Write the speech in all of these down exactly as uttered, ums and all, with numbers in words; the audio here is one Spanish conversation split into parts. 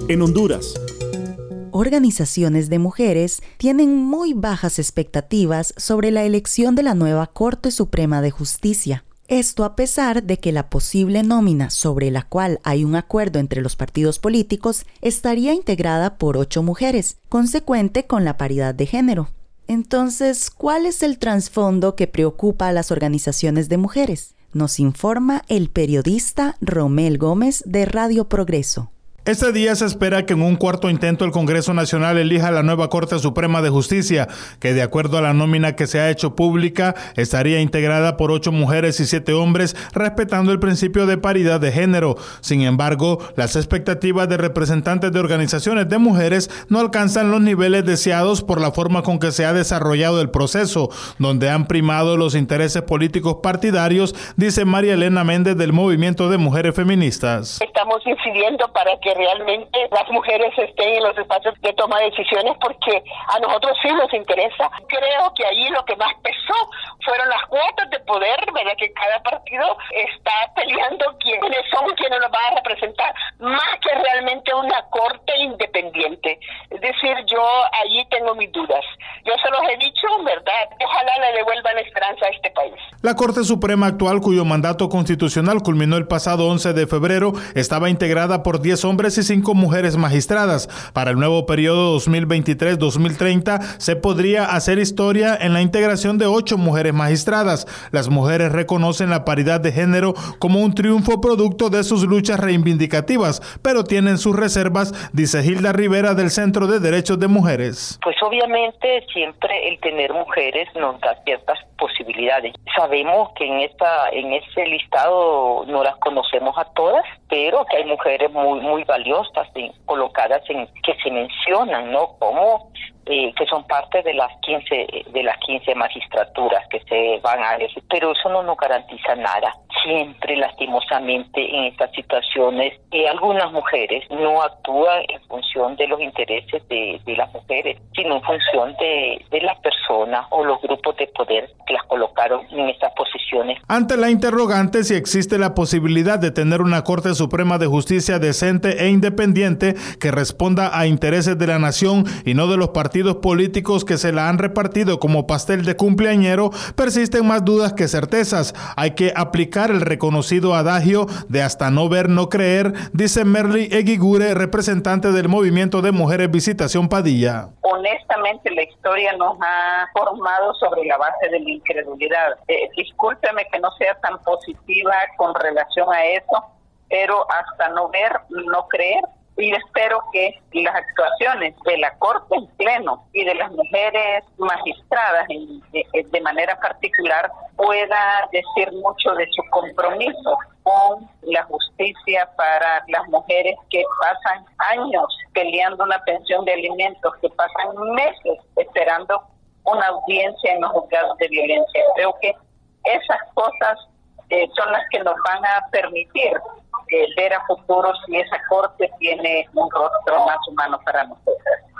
en Honduras. Organizaciones de mujeres tienen muy bajas expectativas sobre la elección de la nueva Corte Suprema de Justicia. Esto a pesar de que la posible nómina sobre la cual hay un acuerdo entre los partidos políticos estaría integrada por ocho mujeres, consecuente con la paridad de género. Entonces, ¿cuál es el trasfondo que preocupa a las organizaciones de mujeres? Nos informa el periodista Romel Gómez de Radio Progreso. Este día se espera que en un cuarto intento el Congreso Nacional elija la nueva Corte Suprema de Justicia, que de acuerdo a la nómina que se ha hecho pública, estaría integrada por ocho mujeres y siete hombres, respetando el principio de paridad de género. Sin embargo, las expectativas de representantes de organizaciones de mujeres no alcanzan los niveles deseados por la forma con que se ha desarrollado el proceso, donde han primado los intereses políticos partidarios, dice María Elena Méndez del Movimiento de Mujeres Feministas. Estamos incidiendo para que realmente las mujeres estén en los espacios de toma de decisiones, porque a nosotros sí nos interesa. Creo que ahí lo que más pesó fueron las cuotas de poder, ¿verdad? Que cada partido está peleando quiénes son quienes nos van a representar, más que realmente una corte independiente. Es decir, yo allí tengo mis dudas. Yo se los he dicho, ¿verdad? Ojalá le devuelvan esperanza a este país. La Corte Suprema actual, cuyo mandato constitucional culminó el pasado once de febrero, estaba integrada por diez hombres y cinco mujeres magistradas. Para el nuevo periodo dos mil veintitrés dos mil treinta se podría hacer historia en la integración de ocho mujeres magistradas. Las mujeres reconocen la paridad de género como un triunfo producto de sus luchas reivindicativas, pero tienen sus reservas, dice Hilda Rivera del Centro de Derechos de Mujeres. Pues obviamente siempre el tener mujeres nos da ciertas posibilidades. Sabemos que en esta en ese listado no las conocemos a todas, pero que hay mujeres muy muy valiosas en, colocadas en que se mencionan, ¿no? Como eh, que son parte de las quince de las quince magistraturas que se van a elegir, pero eso no nos garantiza nada. Siempre, lastimosamente, en estas situaciones, eh, algunas mujeres no actúan en función de los intereses de, de las mujeres, sino en función de, de las personas o los grupos de poder que las colocaron en estas posiciones. Ante la interrogante si existe la posibilidad de tener una Corte Suprema de Justicia decente e independiente que responda a intereses de la nación y no de los partidos políticos que se la han repartido como pastel de cumpleañero, persisten más dudas que certezas. Hay que aplicar el reconocido adagio de hasta no ver, no creer, dice Merly Eguigure, representante del Movimiento de Mujeres Visitación Padilla. Honestamente, la historia nos ha formado sobre la base de la incredulidad. Eh, discúlpeme que no sea tan positiva con relación a eso, pero hasta no ver, no creer. Y espero que las actuaciones de la Corte en pleno y de las mujeres magistradas en, de, de manera particular pueda decir mucho de su compromiso con la justicia para las mujeres que pasan años peleando una pensión de alimentos, que pasan meses esperando una audiencia en los juzgados de violencia. Creo que esas cosas eh, son las que nos van a permitir eh, ver a futuro si esa corte tiene un rostro más humano para nosotros.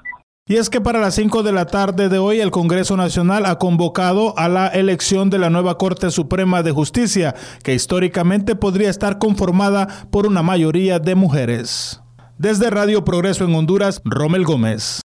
Y es que para las cinco de la tarde de hoy el Congreso Nacional ha convocado a la elección de la nueva Corte Suprema de Justicia, que históricamente podría estar conformada por una mayoría de mujeres. Desde Radio Progreso en Honduras, Romel Gómez.